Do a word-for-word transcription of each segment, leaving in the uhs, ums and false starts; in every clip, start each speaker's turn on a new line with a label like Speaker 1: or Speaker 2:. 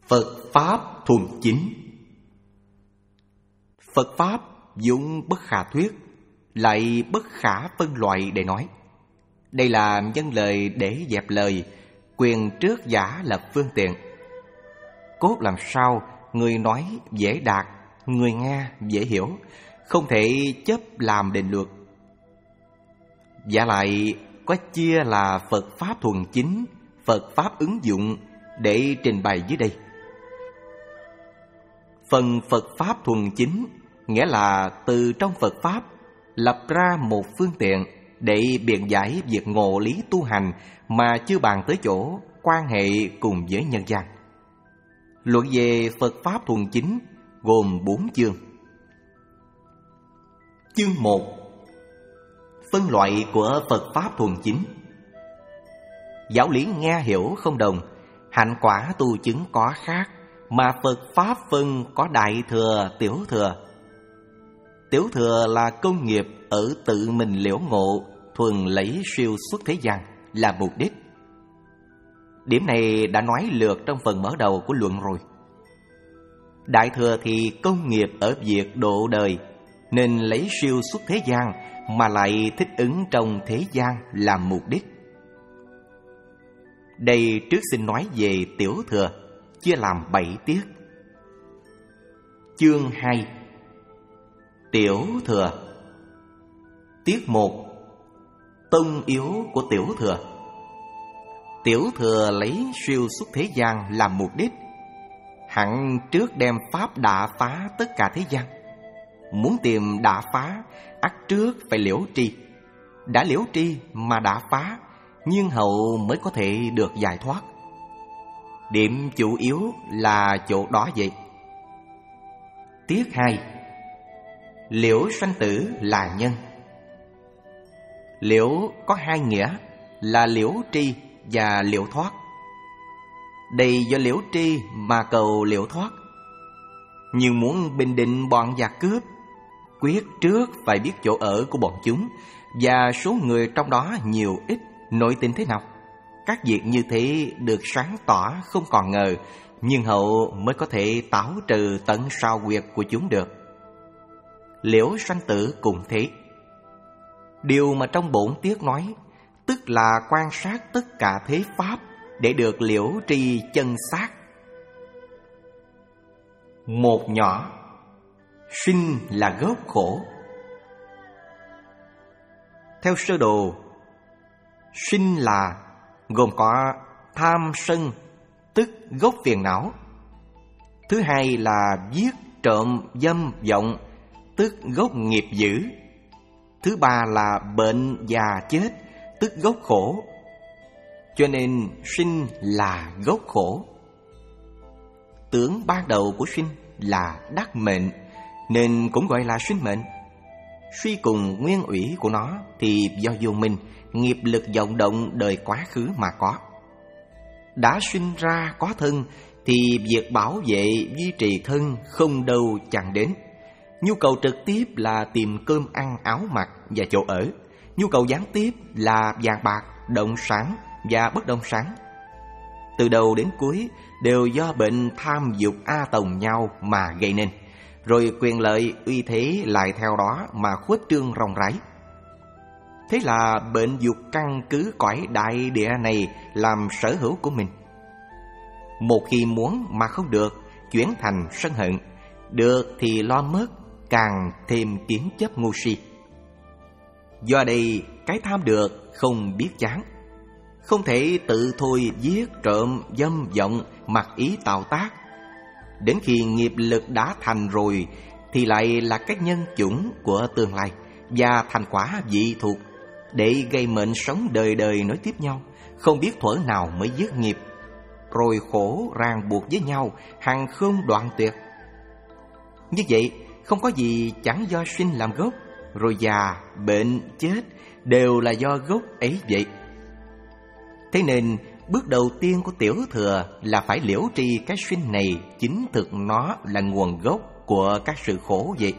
Speaker 1: Phật Pháp thuần chính. Phật Pháp vốn bất khả thuyết, lại bất khả phân loại để nói. Đây là nhân lời để dẹp lời, quyền trước giả lập phương tiện. Cốt làm sao người nói dễ đạt, người nghe dễ hiểu, không thể chấp làm định luật. Giả lại có chia là Phật Pháp thuần chính, Phật Pháp ứng dụng để trình bày dưới đây. Phần Phật Pháp thuần chính nghĩa là từ trong Phật Pháp lập ra một phương tiện để biện giải việc ngộ lý tu hành mà chưa bàn tới chỗ quan hệ cùng với nhân gian. Luận về Phật Pháp thuần chính gồm bốn chương. Chương một: phân loại của Phật Pháp thuần chính. Giáo lý nghe hiểu không đồng, hạnh quả tu chứng có khác, mà Phật Pháp phân có đại thừa, tiểu thừa. Tiểu thừa là công nghiệp ở tự mình liễu ngộ, thuần lấy siêu xuất thế gian là mục đích. Điểm này đã nói lượt trong phần mở đầu của luận rồi. Đại thừa thì công nghiệp ở việc độ đời, nên lấy siêu xuất thế gian mà lại thích ứng trong thế gian làm mục đích. Đây trước xin nói về tiểu thừa, chia làm bảy tiết. Chương hai: Tiểu thừa. Tiết một: Tông yếu của tiểu thừa. Tiểu thừa lấy siêu xuất thế gian làm mục đích, hẳn trước đem pháp đả phá tất cả thế gian. Muốn tìm đả phá, ắt trước phải liễu tri. Đã liễu tri mà đả phá, nhưng hậu mới có thể được giải thoát. Điểm chủ yếu là chỗ đó vậy. Tiết hai: Liễu sanh tử là nhân. Liễu có hai nghĩa là liễu tri và liễu thoát. Đây do liễu tri mà cầu liễu thoát. Nhưng muốn bình định bọn giặc cướp, quyết trước phải biết chỗ ở của bọn chúng và số người trong đó nhiều ít, nội tình thế nào. Các việc như thế được sáng tỏ không còn ngờ, nhưng hậu mới có thể tảo trừ tận sao quyệt của chúng được. Liễu sanh tử cũng thế. Điều mà trong bổn tiết nói, tức là quan sát tất cả thế pháp để được liễu tri chân xác. Một nhỏ: sinh là gốc khổ. Theo sơ đồ, sinh là gồm có tham sân, tức gốc phiền não. Thứ hai là giết, trộm, dâm, vọng, tức gốc nghiệp dữ. Thứ ba là bệnh, già, chết, tức gốc khổ. Cho nên sinh là gốc khổ. Tưởng ban đầu của sinh là đắc mệnh, nên cũng gọi là sinh mệnh. Suy cùng nguyên ủy của nó thì do vô minh, nghiệp lực vọng động đời quá khứ mà có. Đã sinh ra có thân thì việc bảo vệ duy trì thân không đâu chẳng đến. Nhu cầu trực tiếp là tìm cơm ăn, áo mặc và chỗ ở. Nhu cầu gián tiếp là vàng bạc, động sản và bất động sản. Từ đầu đến cuối đều do bệnh tham dục a tồng nhau mà gây nên. Rồi quyền lợi, uy thế lại theo đó mà khuếch trương rộng rãi. Thế là bệnh dục căn cứ cõi đại địa này làm sở hữu của mình. Một khi muốn mà không được, chuyển thành sân hận. Được thì lo mất, càng thêm kiến chấp ngu si. Do đây cái tham được không biết chán, không thể tự thôi giết, trộm, dâm, vọng, mặc ý tạo tác. Đến khi nghiệp lực đã thành rồi thì lại là cái nhân chủng của tương lai và thành quả dị thuộc để gây mệnh sống đời đời nối tiếp nhau, không biết thuở nào mới dứt nghiệp, rồi khổ ràng buộc với nhau hằng không đoạn tuyệt. Như vậy không có gì chẳng do sinh làm gốc, rồi già, bệnh, chết đều là do gốc ấy vậy. Thế nên bước đầu tiên của tiểu thừa là phải liễu tri cái sinh này chính thực nó là nguồn gốc của các sự khổ vậy.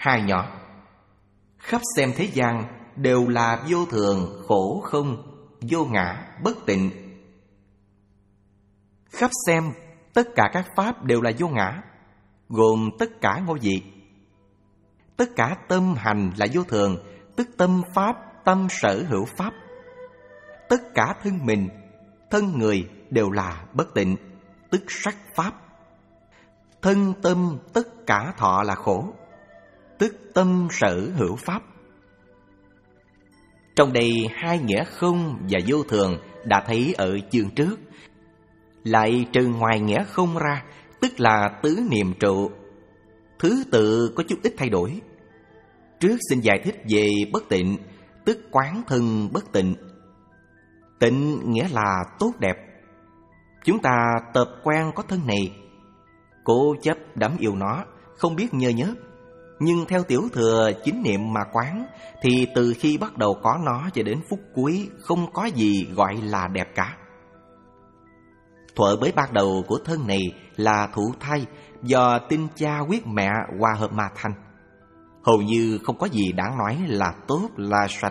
Speaker 1: hai nhỏ. Khắp xem thế gian đều là vô thường, khổ không, vô ngã, bất tịnh. Khắp xem tất cả các pháp đều là vô ngã, gồm tất cả ngôi vị. Tất cả tâm hành là vô thường, tức tâm pháp, tâm sở hữu pháp. Tất cả thân mình, thân người đều là bất tịnh, tức sắc pháp. Thân tâm tất cả thọ là khổ, tức tâm sở hữu pháp. Trong đây hai nghĩa không và vô thường đã thấy ở chương trước. Lại trừ ngoài nghĩa không ra, tức là tứ niệm trụ, thứ tự có chút ít thay đổi. Trước xin giải thích về bất tịnh, tức quán thân bất tịnh. Tịnh nghĩa là tốt đẹp. Chúng ta tập quen có thân này, cố chấp đắm yêu nó, không biết nhơ nhớp. Nhưng theo tiểu thừa chính niệm mà quán, thì từ khi bắt đầu có nó cho đến phút cuối, không có gì gọi là đẹp cả. Thuở mới ban đầu của thân này là thụ thai, do tinh cha huyết mẹ hòa hợp mà thành. Hầu như không có gì đáng nói là tốt, là sạch.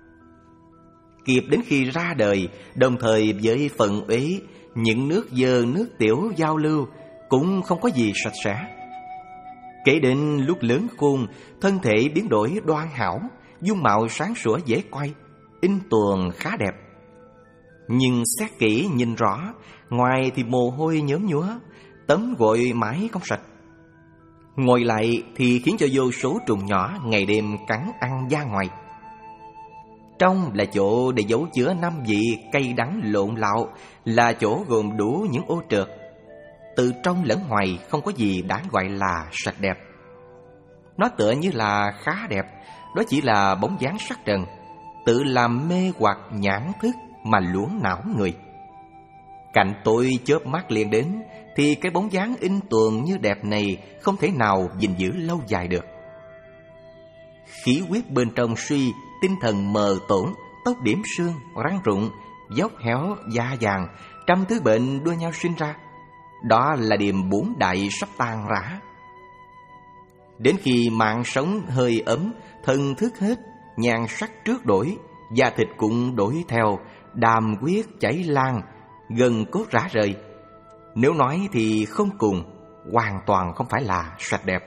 Speaker 1: Kịp đến khi ra đời, đồng thời với phần uế, những nước dơ nước tiểu giao lưu, cũng không có gì sạch sẽ. Kể đến lúc lớn khôn, thân thể biến đổi đoan hảo, dung mạo sáng sủa dễ coi, in tuồng khá đẹp. Nhưng xét kỹ nhìn rõ, ngoài thì mồ hôi nhớm nhúa, tắm gội mãi không sạch. Ngồi lại thì khiến cho vô số trùng nhỏ ngày đêm cắn ăn da ngoài. Trong là chỗ để giấu chứa năm vị cay đắng lộn lạo, là chỗ gồm đủ những ô trượt. Từ trong lẫn ngoài không có gì đáng gọi là sạch đẹp. Nó tựa như là khá đẹp, đó chỉ là bóng dáng sắc trần, tự làm mê hoặc nhãn thức mà luống não người. Cạnh tôi chớp mắt liền đến, thì cái bóng dáng in tuồng như đẹp này không thể nào gìn giữ lâu dài được. Khí huyết bên trong suy, tinh thần mờ tổn, tóc điểm sương, răng rụng, dốc héo, da vàng, trăm thứ bệnh đua nhau sinh ra. Đó là điềm bốn đại sắp tan rã. Đến khi mạng sống hơi ấm, thân thức hết, nhan sắc trước đổi, da thịt cũng đổi theo, đàm huyết chảy lan, gần cốt rã rời. Nếu nói thì không cùng, hoàn toàn không phải là sạch đẹp.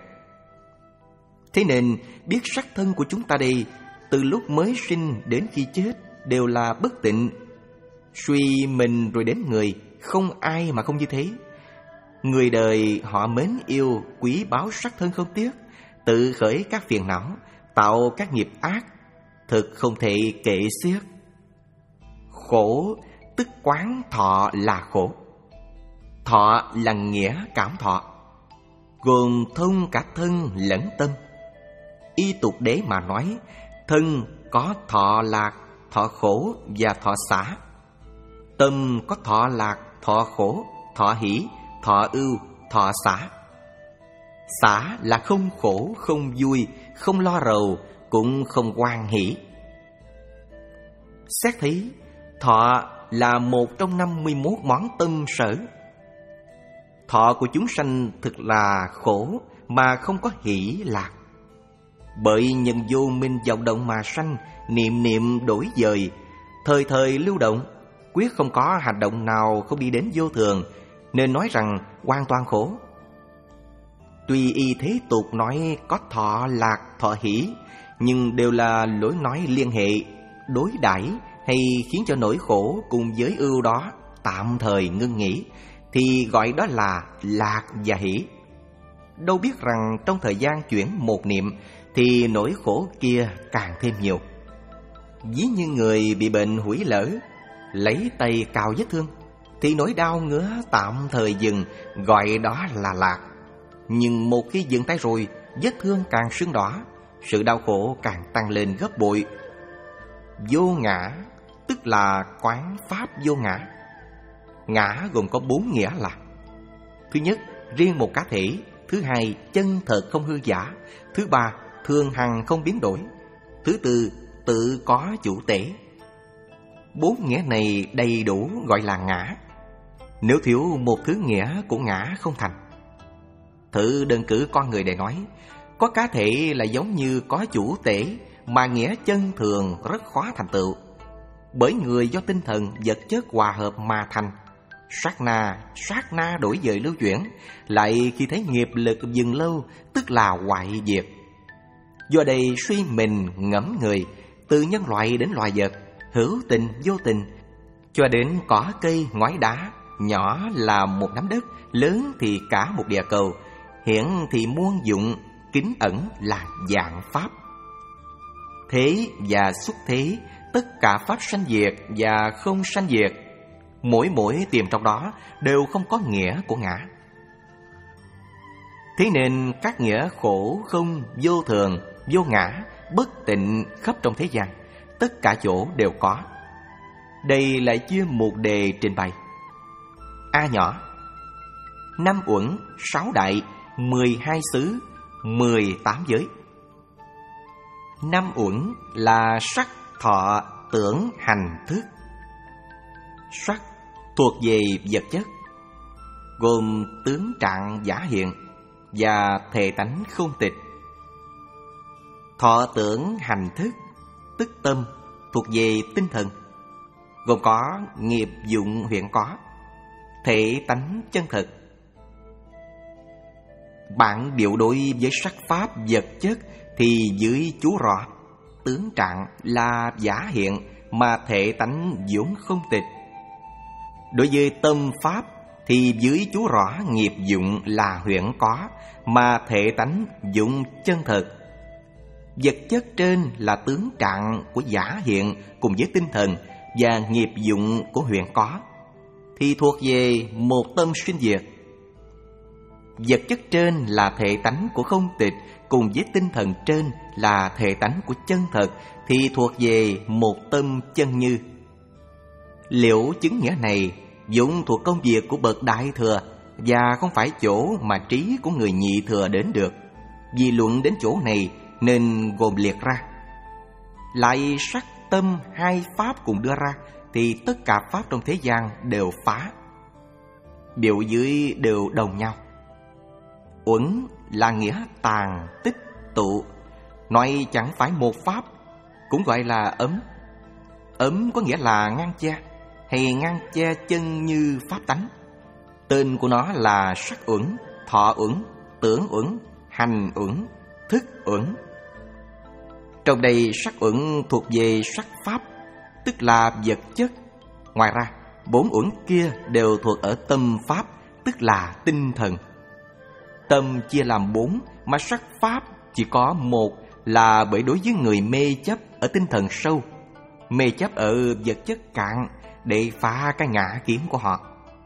Speaker 1: Thế nên biết sắc thân của chúng ta đây, từ lúc mới sinh đến khi chết đều là bất tịnh. Suy mình rồi đến người, không ai mà không như thế. Người đời họ mến yêu, quý báu sắc thân không tiếc, tự khởi các phiền não, tạo các nghiệp ác, thực không thể kể xiết. Khổ tức quán thọ là khổ. Thọ là nghĩa cảm thọ, gồm thông cả thân lẫn tâm. Y tục đế mà nói, thân có thọ lạc, thọ khổ và thọ xả. Tâm có thọ lạc, thọ khổ, thọ hỷ, thọ ưu, thọ xả. Xả là không khổ, không vui, không lo rầu, cũng không hoan hỷ. Xét thấy, thọ là một trong năm mươi mốt món tâm sở. Thọ của chúng sanh thực là khổ mà không có hỷ lạc. Bởi nhân vô minh vọng động mà sanh, niệm niệm đổi dời, thời thời lưu động, quyết không có hành động nào không đi đến vô thường, nên nói rằng hoàn toàn khổ. Tuy y thế tục nói có thọ lạc, thọ hỷ, nhưng đều là lối nói liên hệ, đối đãi hay khiến cho nỗi khổ cùng với ưu đó tạm thời ngưng nghỉ, thì gọi đó là lạc và hỷ. Đâu biết rằng trong thời gian chuyển một niệm thì nỗi khổ kia càng thêm nhiều. Ví như người bị bệnh hủy lở, lấy tay cào vết thương, thì nỗi đau ngứa tạm thời dừng, gọi đó là lạc. Nhưng một khi dừng tay rồi, vết thương càng sưng đỏ, sự đau khổ càng tăng lên gấp bội. Vô ngã tức là quán pháp vô ngã. Ngã gồm có bốn nghĩa là: thứ nhất, riêng một cá thể; thứ hai, chân thật không hư giả; thứ ba, thường hằng không biến đổi; thứ tư, tự có chủ tể. Bốn nghĩa này đầy đủ gọi là ngã. Nếu thiếu một thứ nghĩa của ngã không thành. Thử đơn cử con người để nói, Có cá thể là giống như có chủ tể, mà nghĩa chân thường rất khó thành tựu. Bởi người do tinh thần vật chất hòa hợp mà thành. Sát na, sát na đổi dời lưu chuyển, lại khi thấy nghiệp lực dừng lâu, tức là hoại diệt. Do đây suy mình ngẫm người, từ nhân loại đến loài vật, hữu tình vô tình, cho đến cỏ cây ngói đá, nhỏ là một nắm đất, lớn thì cả một địa cầu, hiển thì muôn dụng, kín ẩn là dạng pháp. Thế và xuất thế, tất cả pháp sanh diệt và không sanh diệt, mỗi mỗi tìm trong đó đều không có nghĩa của ngã. Thế nên các nghĩa khổ, không, vô thường, vô ngã, bất tịnh khắp trong thế gian, tất cả chỗ đều có. Đây lại chia một đề trình bày. A nhỏ: năm uẩn, sáu đại, mười hai xứ, mười tám giới. Năm uẩn là sắc, thọ, tưởng, hành, thức. Sắc thuộc về vật chất, gồm tướng trạng giả hiện và thể tánh không tịch. Thọ, tưởng, hành, thức, tức tâm, thuộc về tinh thần, gồm có nghiệp dụng hiện có, thể tánh chân thực. Bạn điệu đối với sắc pháp vật chất thì dưới chú rõ tướng trạng là giả hiện mà thể tánh vốn không tịch. Đối với tâm pháp thì dưới chú rõ nghiệp dụng là hiện có mà thể tánh dụng chân thực. Vật chất trên là tướng trạng của giả hiện cùng với tinh thần và nghiệp dụng của hiện có, thì thuộc về một tâm sinh diệt. Vật chất trên là thể tánh của không tịch cùng với tinh thần trên là thể tánh của chân thật, thì thuộc về một tâm chân như. Liệu chứng nghĩa này vốn thuộc công việc của bậc đại thừa và không phải chỗ mà trí của người nhị thừa đến được. Vì luận đến chỗ này nên gồm liệt ra. Lại sắc tâm hai pháp cùng đưa ra thì tất cả pháp trong thế gian đều phá. Biểu dưới đều đồng nhau. Uẩn là nghĩa tàn, tích, tụ, nói chẳng phải một pháp, cũng gọi là ấm. Ấm có nghĩa là ngăn che, hay ngăn che chân như pháp tánh. Tên của nó là sắc uẩn, thọ uẩn, tưởng uẩn, hành uẩn, thức uẩn. Trong đây sắc uẩn thuộc về sắc pháp, tức là vật chất. Ngoài ra, bốn uẩn kia đều thuộc ở tâm pháp, tức là tinh thần. Tâm chia làm bốn, mà sắc pháp chỉ có một, là bởi đối với người mê chấp ở tinh thần sâu, mê chấp ở vật chất cạn để phá cái ngã kiến của họ.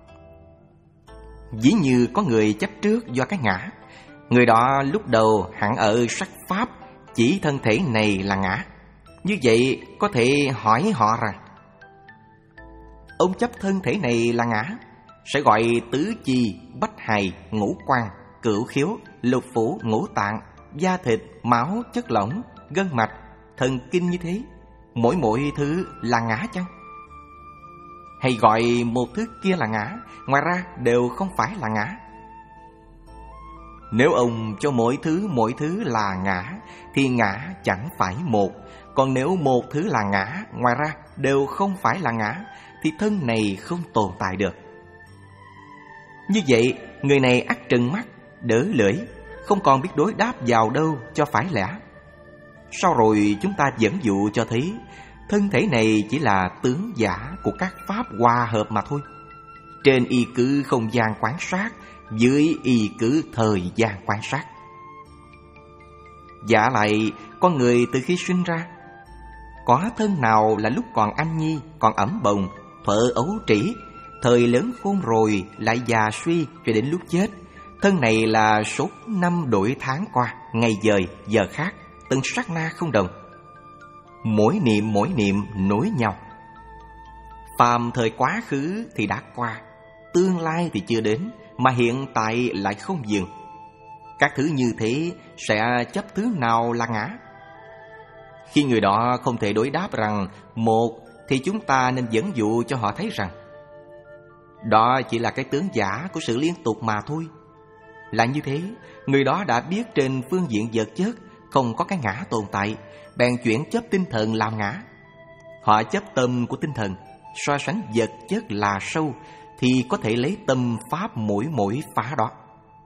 Speaker 1: Ví như có người chấp trước do cái ngã, người đó lúc đầu hẳn ở sắc pháp chỉ thân thể này là ngã. Như vậy có thể hỏi họ rằng: ông chấp thân thể này là ngã, sẽ gọi tứ chi, bách hài, ngũ quan, cửu khiếu, lục phủ, ngũ tạng, da thịt, máu, chất lỏng, gân mạch, thần kinh như thế, mỗi mỗi thứ là ngã chăng? Hay gọi một thứ kia là ngã, ngoài ra đều không phải là ngã? Nếu ông cho mỗi thứ mỗi thứ là ngã thì ngã chẳng phải một. Còn nếu một thứ là ngã, ngoài ra đều không phải là ngã, thì thân này không tồn tại được. Như vậy, người này ắt trừng mắt, đỡ lưỡi, không còn biết đối đáp vào đâu cho phải lẽ. Sau rồi chúng ta dẫn dụ cho thấy thân thể này chỉ là tướng giả của các pháp hòa hợp mà thôi. Trên y cứ không gian quan sát, dưới y cứ thời gian quan sát. Giả lại, con người từ khi sinh ra, có thân nào là lúc còn anh nhi, còn ẩm bồng, thuở ấu trĩ, thời lớn khôn rồi lại già suy cho đến lúc chết. Thân này là số năm đổi tháng qua, ngày dời, giờ khác, từng sát na không đồng. Mỗi niệm mỗi niệm nối nhau. Phàm thời quá khứ thì đã qua, tương lai thì chưa đến, mà hiện tại lại không dừng. Các thứ như thế sẽ chấp thứ nào là ngã? Khi người đó không thể đối đáp rằng một, thì chúng ta nên dẫn dụ cho họ thấy rằng đó chỉ là cái tướng giả của sự liên tục mà thôi. là như thế, người đó đã biết trên phương diện vật chất không có cái ngã tồn tại, bèn chuyển chấp tinh thần làm ngã. Họ chấp tâm của tinh thần, so sánh vật chất là sâu, thì có thể lấy tâm pháp mỗi mỗi phá đó.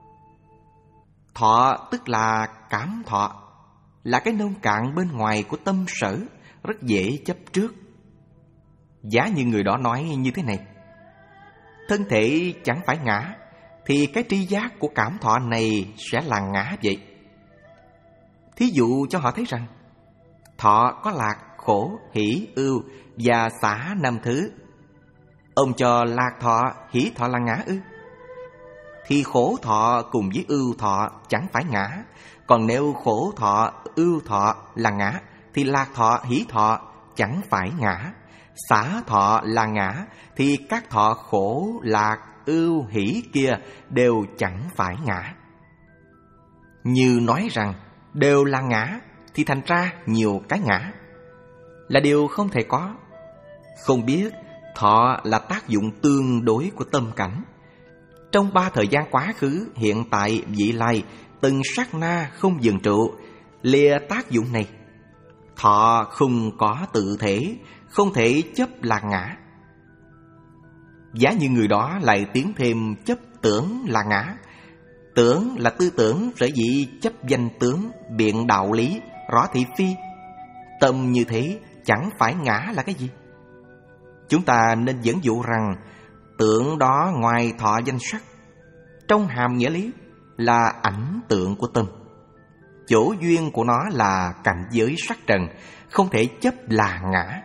Speaker 1: Thọ tức là cảm thọ, là cái nông cạn bên ngoài của tâm sở, rất dễ chấp trước. Giả như người đó nói như thế này: thân thể chẳng phải ngã, thì cái tri giác của cảm thọ này sẽ là ngã vậy. Thí dụ cho họ thấy rằng thọ có lạc, khổ, hỷ, ưu và xả năm thứ. Ông cho lạc thọ, hỷ thọ là ngã ư? Thì khổ thọ cùng với ưu thọ chẳng phải ngã. Còn nếu khổ thọ, ưu thọ là ngã, thì lạc thọ, hỷ thọ chẳng phải ngã. Xả thọ là ngã, thì các thọ khổ, lạc, ưu, hỷ kia đều chẳng phải ngã. Như nói rằng đều là ngã, thì thành ra nhiều cái ngã, là điều không thể có. Không biết thọ là tác dụng tương đối của tâm cảnh. Trong ba thời gian quá khứ, hiện tại, vị lai, từng sát na không dừng trụ, lìa tác dụng này. Thọ không có tự thể, không thể chấp là ngã. Giá như người đó lại tiến thêm chấp tưởng là ngã. Tưởng là tư tưởng, sở dĩ chấp danh tướng, biện đạo lý, rõ thị phi. Tâm như thế chẳng phải ngã là cái gì? Chúng ta nên dẫn dụ rằng tưởng đó ngoài thọ danh sắc, trong hàm nghĩa lý là ảnh tượng của tâm. Chỗ duyên của nó là cảnh giới sắc trần, không thể chấp là ngã.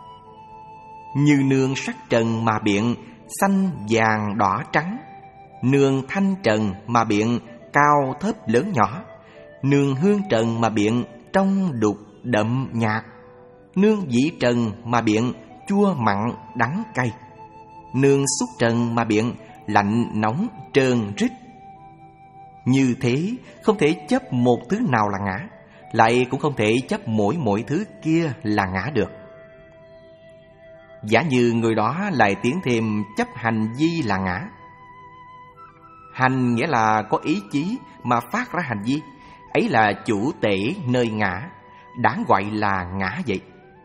Speaker 1: Như nương sắc trần mà biện xanh vàng đỏ trắng, nương thanh trần mà biện cao thấp lớn nhỏ, nương hương trần mà biện trong đục đậm nhạt, nương vị trần mà biện chua mặn đắng cay, nương xúc trần mà biện lạnh nóng trơn rít. Như thế không thể chấp một thứ nào là ngã, lại cũng không thể chấp mỗi mỗi thứ kia là ngã được. Giả như người đó lại tiến thêm chấp hành vi là ngã. Hành nghĩa là có ý chí mà phát ra hành vi, ấy là chủ tể nơi ngã, đáng gọi là ngã vậy.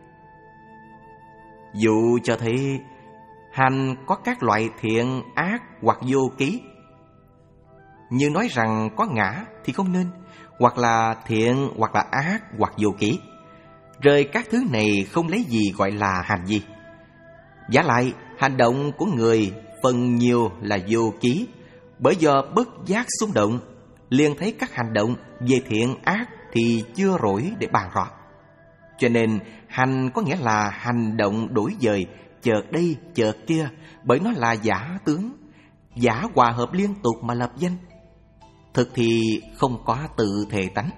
Speaker 1: Dụ cho thấy hành có các loại thiện, ác hoặc vô ký. Như nói rằng có ngã thì không nên, hoặc là thiện, hoặc là ác, hoặc vô ký. Rời các thứ này không lấy gì gọi là hành vi. Giả lại, hành động của người phần nhiều là vô ký, bởi do bất giác xung động, liền thấy các hành động về thiện ác thì chưa rỗi để bàn rõ. Cho nên hành có nghĩa là hành động đổi dời, chợt đây chợt kia, bởi nó là giả tướng, giả hòa hợp liên tục mà lập danh. Thực thì không có tự thể tánh.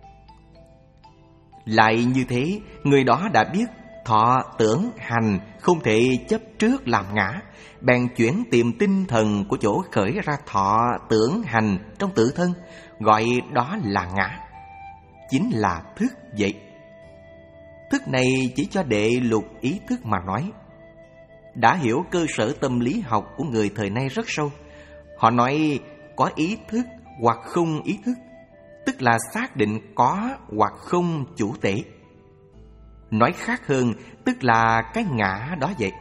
Speaker 1: Lại như thế, người đó đã biết thọ tưởng hành không thể chấp trước làm ngã, bèn chuyển tìm tinh thần của chỗ khởi ra thọ tưởng hành trong tự thân, gọi đó là ngã, chính là thức vậy. Thức này chỉ cho đệ lục ý thức mà nói. Đã hiểu cơ sở tâm lý học của người thời nay rất sâu. Họ nói có ý thức hoặc không ý thức, tức là xác định có hoặc không chủ thể. Nói khác hơn, tức là cái ngã đó vậy.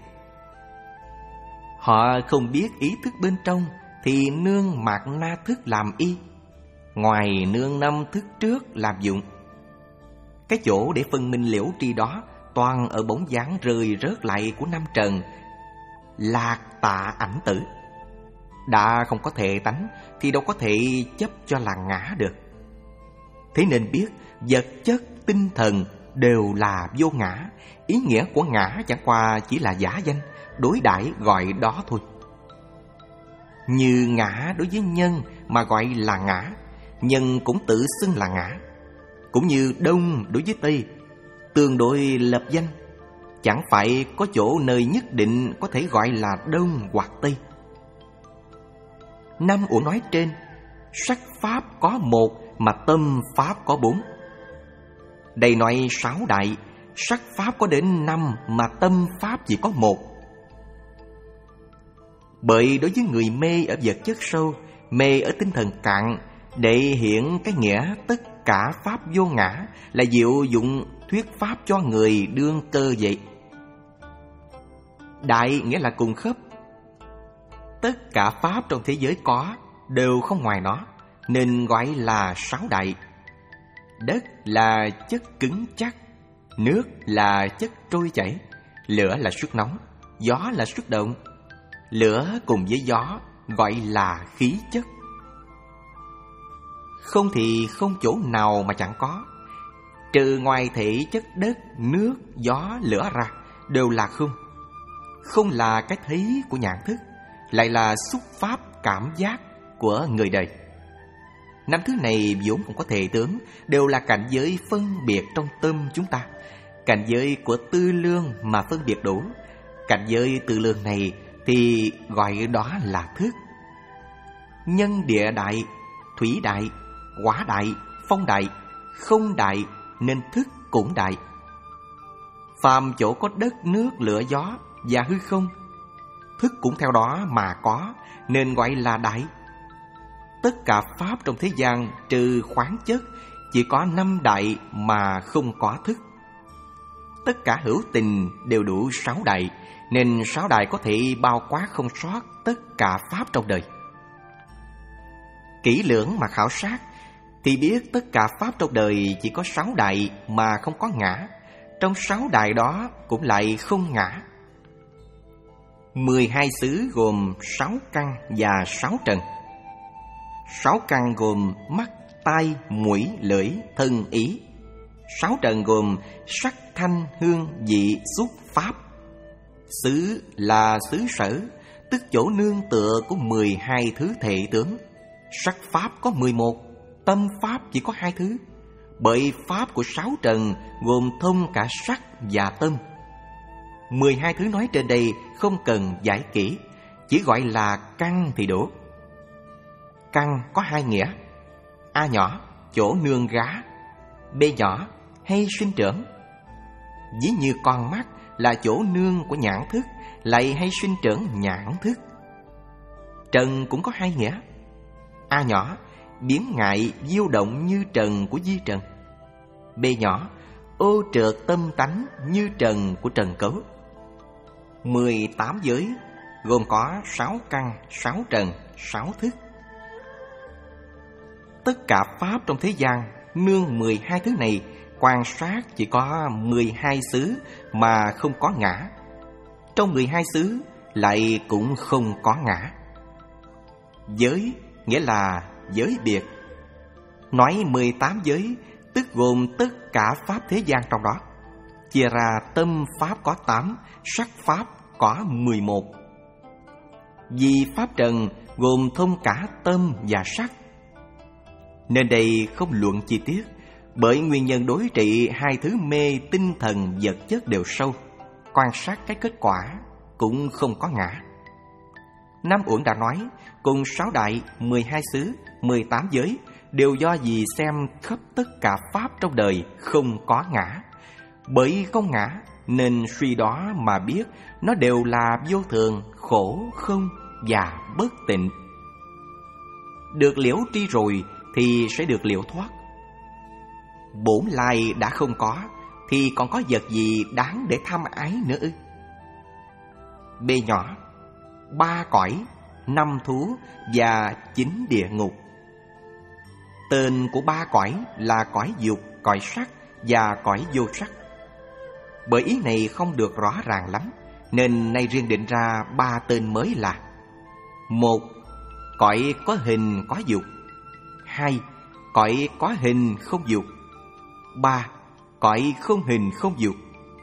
Speaker 1: Họ không biết ý thức bên trong thì nương mạt na thức làm y, ngoài nương năm thức trước làm dụng. Cái chỗ để phân minh liễu tri đó toàn ở bóng dáng rơi rớt lại của năm trần, lạc tạ ảnh tử. Đã không có thể tánh thì đâu có thể chấp cho là ngã được. Thế nên biết vật chất, tinh thần đều là vô ngã. Ý nghĩa của ngã chẳng qua chỉ là giả danh, đối đãi gọi đó thôi. Như ngã đối với nhân mà gọi là ngã, nhân cũng tự xưng là ngã. Cũng như đông đối với tây, tương đối lập danh, chẳng phải có chỗ nơi nhất định có thể gọi là đông hoặc tây. Năm uổng nói trên, sắc pháp có một mà tâm pháp có bốn. Đây nói sáu đại, sắc pháp có đến năm mà tâm pháp chỉ có một. Bởi đối với người mê ở vật chất sâu mê ở tinh thần cạn để hiện cái nghĩa tất cả pháp vô ngã, là diệu dụng thuyết pháp cho người đương cơ vậy. Đại nghĩa là cùng khớp. Tất cả pháp trong thế giới có đều không ngoài nó, nên gọi là sáu đại. Đất là chất cứng chắc, nước là chất trôi chảy, lửa là sức nóng, gió là sức động. Lửa cùng với gió gọi là khí chất. Không thì không chỗ nào mà chẳng có, trừ ngoài thể chất đất, nước, gió, lửa ra, đều là không. Không là cái thấy của nhãn thức, lại là xúc pháp cảm giác của người đời. Năm thứ này vốn không có thể tướng, đều là cảnh giới phân biệt trong tâm chúng ta. Cảnh giới của tư lương mà phân biệt đủ. Cảnh giới tư lương này thì gọi đó là thức. Nhân địa đại, thủy đại, hỏa đại, phong đại, không đại nên thức cũng đại. Phàm chỗ có đất, nước, lửa, gió và hư không, thức cũng theo đó mà có, nên gọi là đại. Tất cả pháp trong thế gian trừ khoáng chất, chỉ có năm đại mà không có thức. Tất cả hữu tình đều đủ sáu đại, nên sáu đại có thể bao quát không sót tất cả pháp trong đời. Kỹ lưỡng mà khảo sát thì biết tất cả pháp trong đời chỉ có sáu đại mà không có ngã. Trong sáu đại đó cũng lại không ngã. Mười hai xứ gồm sáu căn và sáu trần. Sáu căn gồm mắt, tai, mũi, lưỡi, thân, ý. Sáu trần gồm sắc, thanh, hương, vị, xúc, pháp. Xứ là xứ sở, tức chỗ nương tựa của mười hai thứ thể tướng. Sắc pháp có mười một, tâm pháp chỉ có hai thứ. Bởi pháp của sáu trần gồm thông cả sắc và tâm. Mười hai thứ nói trên đây không cần giải kỹ, chỉ gọi là căn thì đủ. Căn có hai nghĩa: A nhỏ, chỗ nương gá; B nhỏ, hay sinh trưởng. Ví như con mắt là chỗ nương của nhãn thức, lại hay sinh trưởng nhãn thức. Trần cũng có hai nghĩa: A nhỏ, biến ngại diêu động như trần của di trần; B nhỏ, ô trượt tâm tánh như trần của trần cấu. Mười tám giới gồm có sáu căn, sáu trần, sáu thức. Tất cả pháp trong thế gian nương mười hai thứ này, quan sát chỉ có mười hai xứ mà không có ngã. Trong mười hai xứ lại cũng không có ngã. Giới nghĩa là giới biệt. Nói mười tám giới tức gồm tất cả pháp thế gian trong đó. Chia ra tâm pháp có tám, sắc pháp có mười một. Vì pháp trần gồm thông cả tâm và sắc, nên đây không luận chi tiết. Bởi nguyên nhân đối trị hai thứ mê tinh thần vật chất đều sâu, quan sát cái kết quả cũng không có ngã. Nam Uẩn đã nói, cùng sáu đại, mười hai xứ, mười tám giới đều do gì xem khắp tất cả pháp trong đời không có ngã. Bởi không ngã nên suy đó mà biết nó đều là vô thường, khổ, không và bất tịnh. Được liễu tri rồi thì sẽ được liễu thoát. Bổn lai đã không có thì còn có vật gì đáng để tham ái nữa ư? B nhỏ, ba cõi, năm thú và chín địa ngục. Tên của ba cõi là cõi dục, cõi sắc và cõi vô sắc. Bởi ý này không được rõ ràng lắm, nên nay riêng định ra ba tên mới là: một, cõi có hình có dục; hai, cõi có hình không dục; ba, cõi không hình không dục.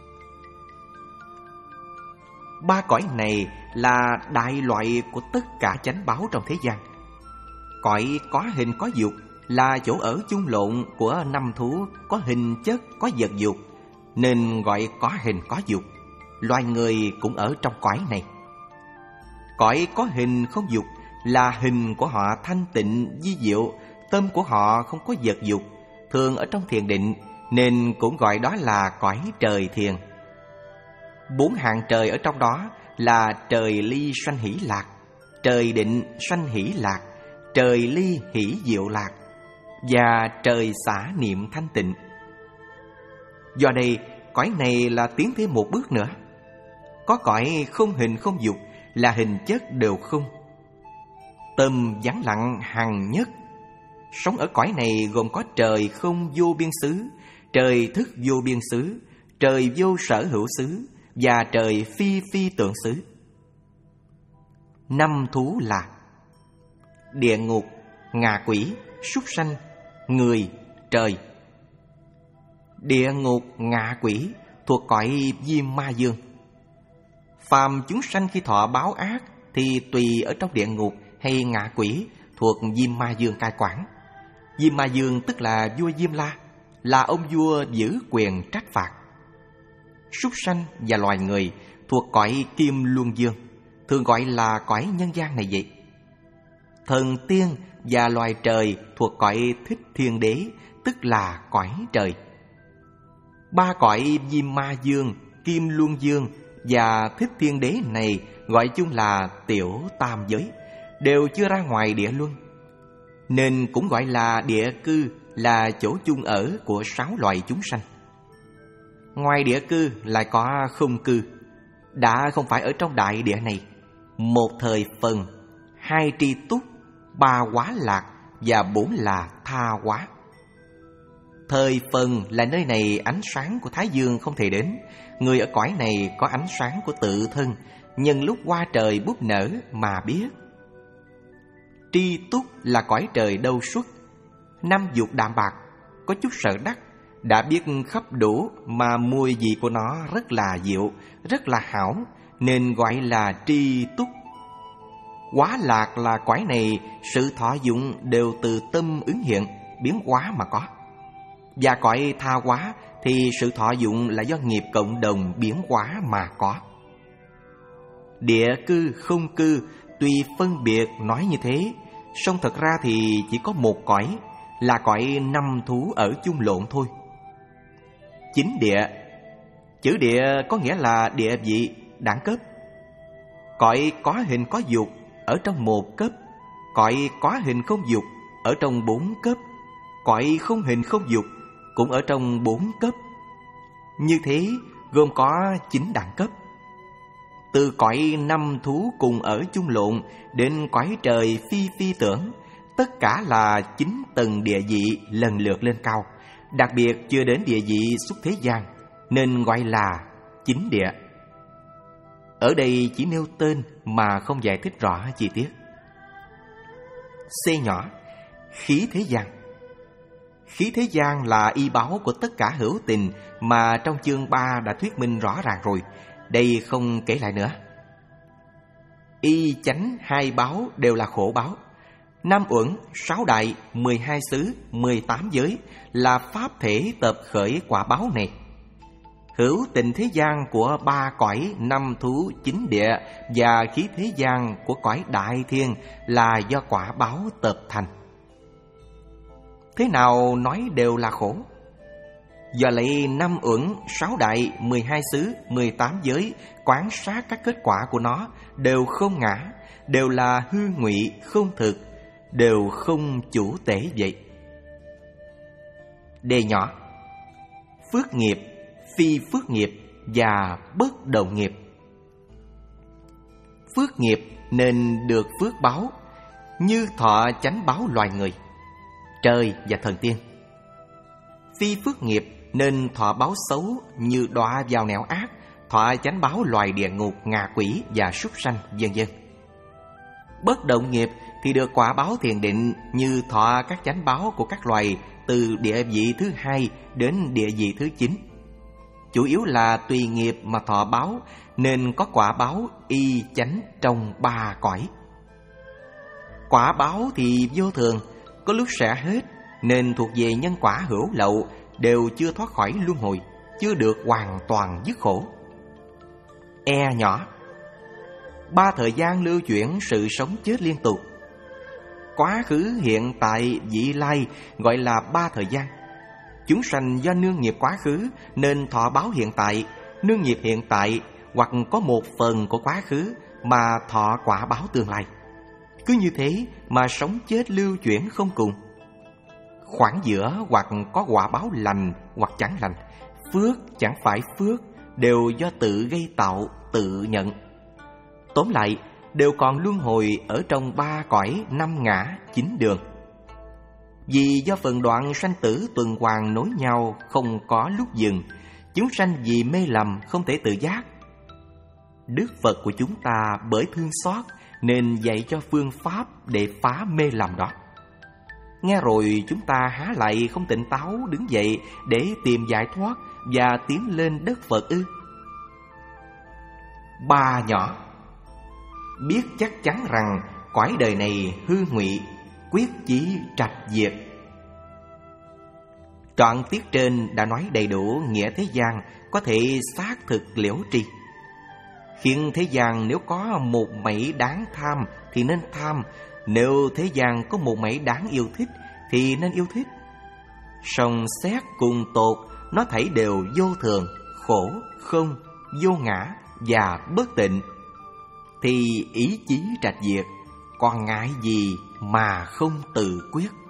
Speaker 1: Ba cõi này là đại loại của tất cả chánh báo trong thế gian. Cõi có hình có dục là chỗ ở chung lộn của năm thú có hình chất, có vật dục, nên gọi có hình có dục. Loài người cũng ở trong cõi này. Cõi có hình không dục là hình của họ thanh tịnh vi diệu, tâm của họ không có vật dục, thường ở trong thiền định, nên cũng gọi đó là cõi trời thiền. Bốn hạng trời ở trong đó là trời ly sanh hỷ lạc, trời định sanh hỷ lạc, trời ly hỷ diệu lạc, và trời xả niệm thanh tịnh. Do đây, cõi này là tiến thêm một bước nữa. Có cõi không hình không dục, là hình chất đều không. Tâm vắng lặng hằng nhất. Sống ở cõi này gồm có trời không vô biên xứ, trời thức vô biên xứ, trời vô sở hữu xứ, và trời phi phi tượng xứ. Năm thú là địa ngục, ngạ quỷ, súc sanh, người, trời. Địa ngục, ngạ quỷ thuộc cõi Diêm Ma Dương. Phàm chúng sanh khi thọ báo ác thì tùy ở trong địa ngục hay ngạ quỷ thuộc Diêm Ma Dương cai quản. Diêm Ma Dương tức là vua Diêm La, là ông vua giữ quyền trách phạt. Súc sanh và loài người thuộc cõi Kim Luân Dương, thường gọi là cõi nhân gian này vậy. Thần tiên và loài trời thuộc cõi Thích Thiên Đế, tức là cõi trời. Ba cõi Diêm Ma Dương, Kim Luân Dương và Thích Thiên Đế này gọi chung là tiểu tam giới, đều chưa ra ngoài địa luân, nên cũng gọi là địa cư, là chỗ chung ở của sáu loài chúng sanh. Ngoài địa cư lại có không cư, đã không phải ở trong đại địa này. Một thời phần, hai tri túc, ba quá lạc và bốn là tha quá. Thời phần là nơi này ánh sáng của Thái Dương không thể đến. Người ở cõi này có ánh sáng của tự thân, nhân lúc hoa trời búp nở mà biết. Tri túc là cõi trời đâu xuất, năm dục đạm bạc, có chút sợ đắc, đã biết khắp đủ mà mùi vị của nó rất là diệu, rất là hảo, nên gọi là tri túc. Quá lạc là cõi này sự thọ dụng đều từ tâm ứng hiện, biến hóa mà có. Và cõi tha hóa thì sự thọ dụng là do nghiệp cộng đồng biến hóa mà có. Địa cư không cư tùy phân biệt nói như thế, song thật ra thì chỉ có một cõi, là cõi năm thú ở chung lộn thôi. Chính địa, chữ địa có nghĩa là địa vị, đẳng cấp. Cõi có hình có dục ở trong một cấp, cõi có hình không dục ở trong bốn cấp, cõi không hình không dục cũng ở trong bốn cấp. Như thế gồm có chín đẳng cấp. Từ cõi năm thú cùng ở chung lộn đến cõi trời phi phi tưởng, tất cả là chín tầng địa vị lần lượt lên cao, đặc biệt chưa đến địa vị xuất thế gian, nên gọi là chín địa. Ở đây chỉ nêu tên mà không giải thích rõ chi tiết. C nhỏ, khí thế gian. Khí thế gian là y báo của tất cả hữu tình mà trong chương ba đã thuyết minh rõ ràng rồi, đây không kể lại nữa. Y chánh hai báo đều là khổ báo. Năm uẩn, sáu đại, mười hai xứ, mười tám giới là pháp thể tập khởi quả báo này. Hữu tình thế gian của ba cõi năm thú chín địa và khí thế gian của cõi đại thiên là do quả báo tập thành. Thế nào nói đều là khổ? Do lấy năm uẩn, sáu đại, mười hai xứ, mười tám giới quan sát các kết quả của nó đều không ngã, đều là hư ngụy không thực, đều không chủ tể vậy. Đề nhỏ, phước nghiệp, phi phước nghiệp và bất động nghiệp. Phước nghiệp nên được phước báo, như thọ chánh báo loài người, trời và thần tiên. Phi phước nghiệp nên thọ báo xấu, như đọa vào nẻo ác, thọ chánh báo loài địa ngục, ngạ quỷ và súc sanh, vân vân. Bất động nghiệp thì được quả báo thiền định, như thọ các chánh báo của các loài từ địa vị thứ hai đến địa vị thứ chín. Chủ yếu là tùy nghiệp mà thọ báo, nên có quả báo y chánh trong ba cõi. Quả báo thì vô thường, có lúc sẽ hết, nên thuộc về nhân quả hữu lậu, đều chưa thoát khỏi luân hồi, chưa được hoàn toàn dứt khổ. E nhỏ, ba thời gian lưu chuyển sự sống chết liên tục. Quá khứ, hiện tại, vị lai gọi là ba thời gian. Chúng sanh do nương nghiệp quá khứ nên thọ báo hiện tại, nương nghiệp hiện tại hoặc có một phần của quá khứ mà thọ quả báo tương lai. Cứ như thế mà sống chết lưu chuyển không cùng. Khoảng giữa hoặc có quả báo lành hoặc chẳng lành, phước chẳng phải phước, đều do tự gây tạo, tự nhận. Tóm lại, đều còn luân hồi ở trong ba cõi năm ngã chín đường. Vì do phần đoạn sanh tử tuần hoàn nối nhau, không có lúc dừng, chúng sanh vì mê lầm không thể tự giác. Đức Phật của chúng ta bởi thương xót nên dạy cho phương pháp để phá mê lầm đó. Nghe rồi chúng ta há lại không tỉnh táo đứng dậy để tìm giải thoát và tiến lên đất Phật ư? Ba nhỏ biết chắc chắn rằng cõi đời này hư ngụy, quyết chí trạch diệt. Đoạn tiết trên đã nói đầy đủ nghĩa thế gian có thể xác thực liễu tri. Khiến thế gian nếu có một mảy đáng tham thì nên tham, nếu thế gian có một mảy đáng yêu thích thì nên yêu thích. Song xét cùng tột, nó thảy đều vô thường, khổ, không, vô ngã và bất tịnh, thì ý chí trạch diệt, còn ngại gì mà không tự quyết.